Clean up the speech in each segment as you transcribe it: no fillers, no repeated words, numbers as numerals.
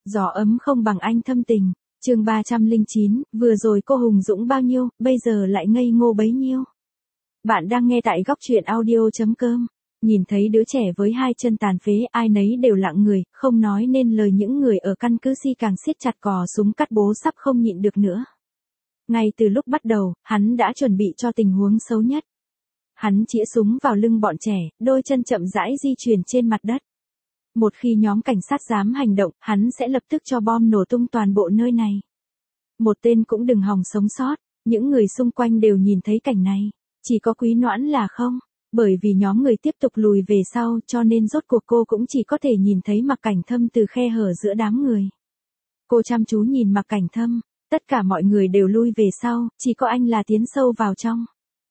Gió ấm không bằng anh thâm tình. Chương 309, vừa rồi cô hùng dũng bao nhiêu, bây giờ lại ngây ngô bấy nhiêu. Bạn đang nghe tại góc truyện audio.com. Nhìn thấy đứa trẻ với hai chân tàn phế, ai nấy đều lặng người, không nói nên lời. Những người ở căn cứ Si càng siết chặt cò súng cắt bố sắp không nhịn được nữa. Ngay từ lúc bắt đầu, hắn đã chuẩn bị cho tình huống xấu nhất. Hắn chĩa súng vào lưng bọn trẻ, đôi chân chậm rãi di chuyển trên mặt đất. Một khi nhóm cảnh sát dám hành động, hắn sẽ lập tức cho bom nổ tung toàn bộ nơi này. Một tên cũng đừng hòng sống sót. Những người xung quanh đều nhìn thấy cảnh này. Chỉ có Quý Noãn là không. Bởi vì nhóm người tiếp tục lùi về sau cho nên rốt cuộc cô cũng chỉ có thể nhìn thấy Mạc Cảnh Thâm từ khe hở giữa đám người. Cô chăm chú nhìn Mạc Cảnh Thâm. Tất cả mọi người đều lui về sau, chỉ có anh là tiến sâu vào trong.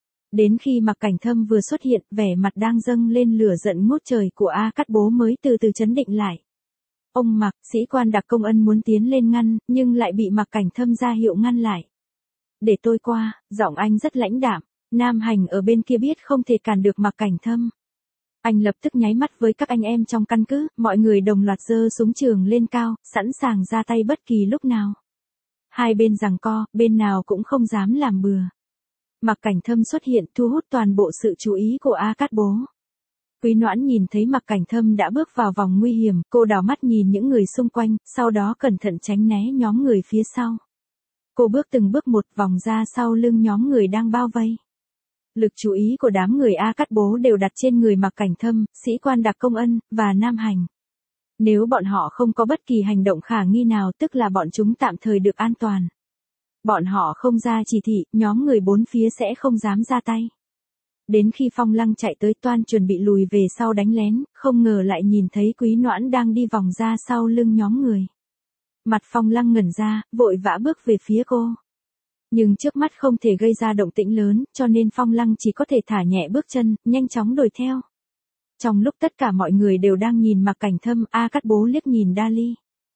Đến khi Mạc Cảnh Thâm vừa xuất hiện, vẻ mặt đang dâng lên lửa giận ngút trời của A Cát Bố mới từ từ trấn định lại. Ông Mạc, sĩ quan đặc công ân muốn tiến lên ngăn, nhưng lại bị Mạc Cảnh Thâm ra hiệu ngăn lại. Để tôi qua, giọng anh rất lãnh đạm. Nam Hành ở bên kia biết không thể cản được Mạc Cảnh Thâm. Anh lập tức nháy mắt với các anh em trong căn cứ, mọi người đồng loạt giơ súng trường lên cao, sẵn sàng ra tay bất kỳ lúc nào. Hai bên giằng co, bên nào cũng không dám làm bừa. Mạc Cảnh Thâm xuất hiện thu hút toàn bộ sự chú ý của A Cát Bố. Quý Noãn nhìn thấy Mạc Cảnh Thâm đã bước vào vòng nguy hiểm, cô đảo mắt nhìn những người xung quanh, sau đó cẩn thận tránh né nhóm người phía sau. Cô bước từng bước một vòng ra sau lưng nhóm người đang bao vây. Lực chú ý của đám người A Cát Bố đều đặt trên người Mạc Cảnh Thâm, sĩ quan đặc công ân, và Nam Hành. Nếu bọn họ không có bất kỳ hành động khả nghi nào tức là bọn chúng tạm thời được an toàn. Bọn họ không ra chỉ thị, nhóm người bốn phía sẽ không dám ra tay. Đến khi Phong Lăng chạy tới toan chuẩn bị lùi về sau đánh lén, không ngờ lại nhìn thấy Quý Noãn đang đi vòng ra sau lưng nhóm người. Mặt Phong Lăng ngẩn ra, vội vã bước về phía cô. Nhưng trước mắt không thể gây ra động tĩnh lớn, cho nên Phong Lăng chỉ có thể thả nhẹ bước chân, nhanh chóng đuổi theo. Trong lúc tất cả mọi người đều đang nhìn Mạc Cảnh Thâm, A Cát Bố liếc nhìn Dali.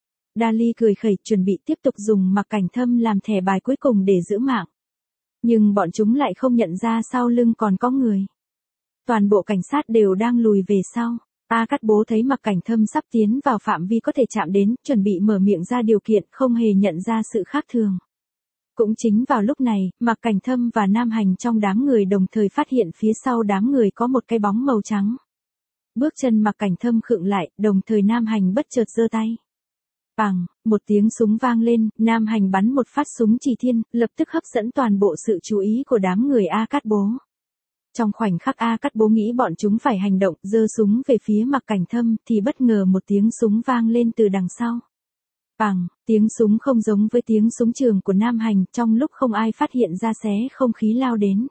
Dali cười khẩy chuẩn bị tiếp tục dùng Mạc Cảnh Thâm làm thẻ bài cuối cùng để giữ mạng. Nhưng bọn chúng lại không nhận ra sau lưng còn có người. Toàn bộ cảnh sát đều đang lùi về sau. A Cát Bố thấy Mạc Cảnh Thâm sắp tiến vào phạm vi có thể chạm đến, chuẩn bị mở miệng ra điều kiện, không hề nhận ra sự khác thường. Cũng chính vào lúc này, Mạc Cảnh Thâm và Nam Hành trong đám người đồng thời phát hiện phía sau đám người có một cái bóng màu trắng. Bước chân Mạc Cảnh Thâm khựng lại, đồng thời Nam Hành bất chợt giơ tay. Bàng, một tiếng súng vang lên, Nam Hành bắn một phát súng chỉ thiên, lập tức hấp dẫn toàn bộ sự chú ý của đám người A Cát Bố. Trong khoảnh khắc A Cát Bố nghĩ bọn chúng phải hành động, giơ súng về phía Mạc Cảnh Thâm, thì bất ngờ một tiếng súng vang lên từ đằng sau. Bàng, tiếng súng không giống với tiếng súng trường của Nam Hành, trong lúc không ai phát hiện ra xé không khí lao đến.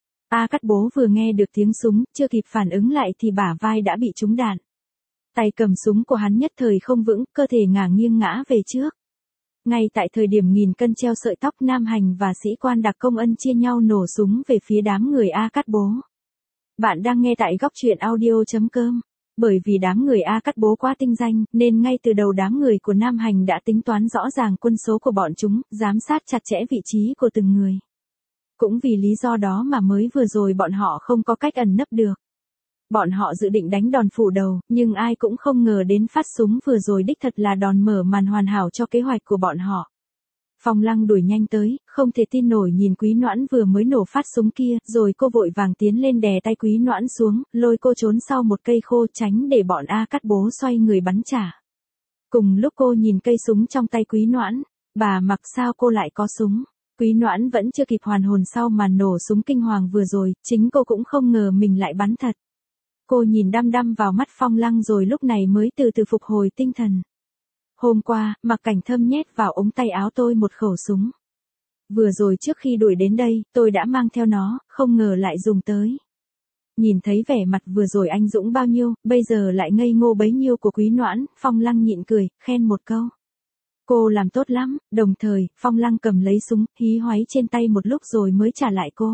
A Cát Bố vừa nghe được tiếng súng, chưa kịp phản ứng lại thì bả vai đã bị trúng đạn. Tay cầm súng của hắn nhất thời không vững, cơ thể ngả nghiêng ngã về trước. Ngay tại thời điểm nghìn cân treo sợi tóc, Nam Hành và sĩ quan đặc công ân chia nhau nổ súng về phía đám người A Cát Bố. Bạn đang nghe tại góc truyện audio.com. Bởi vì đám người A Cát Bố quá tinh danh, nên ngay từ đầu đám người của Nam Hành đã tính toán rõ ràng quân số của bọn chúng, giám sát chặt chẽ vị trí của từng người. Cũng vì lý do đó mà mới vừa rồi bọn họ không có cách ẩn nấp được. Bọn họ dự định đánh đòn phủ đầu, nhưng ai cũng không ngờ đến phát súng vừa rồi đích thật là đòn mở màn hoàn hảo cho kế hoạch của bọn họ. Phong Lăng đuổi nhanh tới, không thể tin nổi nhìn Quý Noãn vừa mới nổ phát súng kia, rồi cô vội vàng tiến lên đè tay Quý Noãn xuống, lôi cô trốn sau một cây khô tránh để bọn A Cát Bố xoay người bắn trả. Cùng lúc cô nhìn cây súng trong tay Quý Noãn, bà Mặc sao cô lại có súng? Quý Noãn vẫn chưa kịp hoàn hồn sau màn nổ súng kinh hoàng vừa rồi, chính cô cũng không ngờ mình lại bắn thật. Cô nhìn đăm đăm vào mắt Phong Lăng rồi lúc này mới từ từ phục hồi tinh thần. Hôm qua, Mạc Cảnh Thâm nhét vào ống tay áo tôi một khẩu súng. Vừa rồi trước khi đuổi đến đây, tôi đã mang theo nó, không ngờ lại dùng tới. Nhìn thấy vẻ mặt vừa rồi anh dũng bao nhiêu, bây giờ lại ngây ngô bấy nhiêu của Quý Noãn, Phong Lăng nhịn cười, khen một câu. Cô làm tốt lắm, đồng thời, Phong Lăng cầm lấy súng, hí hoáy trên tay một lúc rồi mới trả lại cô.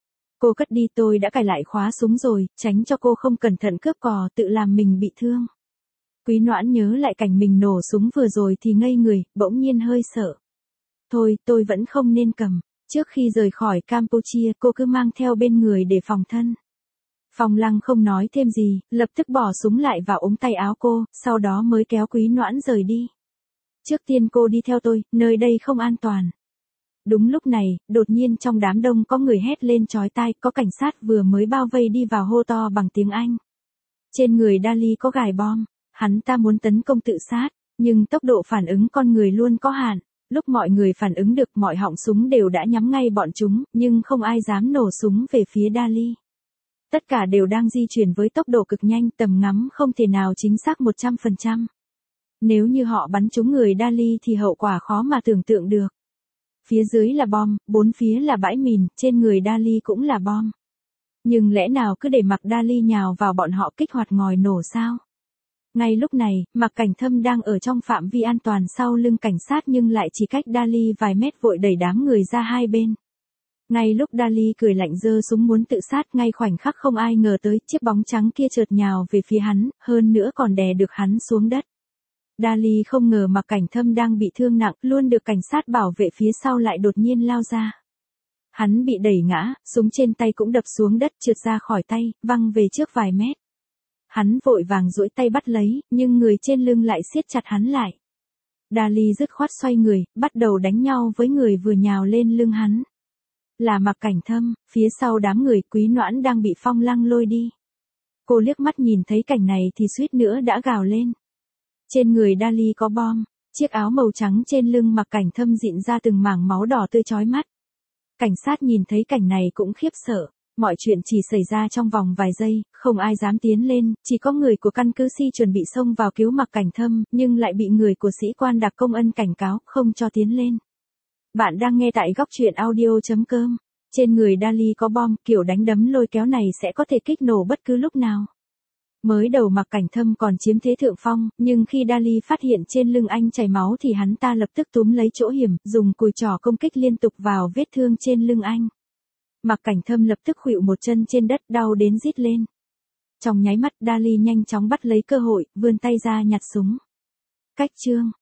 Cô cất đi, tôi đã cài lại khóa súng rồi, tránh cho cô không cẩn thận cướp cò tự làm mình bị thương. Quý Noãn nhớ lại cảnh mình nổ súng vừa rồi thì ngây người, bỗng nhiên hơi sợ. Thôi, tôi vẫn không nên cầm. Trước khi rời khỏi Campuchia, cô cứ mang theo bên người để phòng thân. Phong Lăng không nói thêm gì, lập tức bỏ súng lại vào ống tay áo cô, sau đó mới kéo Quý Noãn rời đi. Trước tiên cô đi theo tôi, nơi đây không an toàn. Đúng lúc này, đột nhiên trong đám đông có người hét lên chói tai, có cảnh sát vừa mới bao vây đi vào hô to bằng tiếng Anh. Trên người Dali có gài bom, hắn ta muốn tấn công tự sát, nhưng tốc độ phản ứng con người luôn có hạn. Lúc mọi người phản ứng được, mọi họng súng đều đã nhắm ngay bọn chúng, nhưng không ai dám nổ súng về phía Dali. Tất cả đều đang di chuyển với tốc độ cực nhanh, tầm ngắm không thể nào chính xác 100%. Nếu như họ bắn trúng người Dali thì hậu quả khó mà tưởng tượng được. Phía dưới là bom, bốn phía là bãi mìn, trên người Dali cũng là bom. Nhưng lẽ nào cứ để mặc Dali nhào vào bọn họ kích hoạt ngòi nổ sao? Ngay lúc này, Mạc Cảnh Thâm đang ở trong phạm vi an toàn sau lưng cảnh sát nhưng lại chỉ cách Dali vài mét, vội đẩy đám người ra hai bên. Ngay lúc Dali cười lạnh giơ súng muốn tự sát, ngay khoảnh khắc không ai ngờ tới, chiếc bóng trắng kia chợt nhào về phía hắn, hơn nữa còn đè được hắn xuống đất. Dali không ngờ Mạc Cảnh Thâm đang bị thương nặng, luôn được cảnh sát bảo vệ phía sau lại đột nhiên lao ra. Hắn bị đẩy ngã, súng trên tay cũng đập xuống đất, trượt ra khỏi tay, văng về trước vài mét. Hắn vội vàng duỗi tay bắt lấy, nhưng người trên lưng lại siết chặt hắn lại. Dali dứt khoát xoay người, bắt đầu đánh nhau với người vừa nhào lên lưng hắn. Là Mạc Cảnh Thâm, phía sau đám người Quý Noãn đang bị Phong Lăng lôi đi. Cô liếc mắt nhìn thấy cảnh này thì suýt nữa đã gào lên. Trên người Dali có bom, chiếc áo màu trắng trên lưng Mạc Cảnh Thâm rịn ra từng mảng máu đỏ tươi chói mắt. Cảnh sát nhìn thấy cảnh này cũng khiếp sợ, mọi chuyện chỉ xảy ra trong vòng vài giây, không ai dám tiến lên, chỉ có người của căn cứ Si chuẩn bị xông vào cứu Mạc Cảnh Thâm, nhưng lại bị người của sĩ quan Đạc Công Ân cảnh cáo, không cho tiến lên. Bạn đang nghe tại góc truyện audio.com. Trên người Dali có bom, kiểu đánh đấm lôi kéo này sẽ có thể kích nổ bất cứ lúc nào. Mới đầu Mạc Cảnh Thâm còn chiếm thế thượng phong, nhưng khi Dali phát hiện trên lưng anh chảy máu thì hắn ta lập tức túm lấy chỗ hiểm, dùng cùi trỏ công kích liên tục vào vết thương trên lưng anh. Mạc Cảnh Thâm lập tức khuỵu một chân trên đất, đau đến rít lên. Trong nháy mắt Dali nhanh chóng bắt lấy cơ hội, vươn tay ra nhặt súng. Cách chương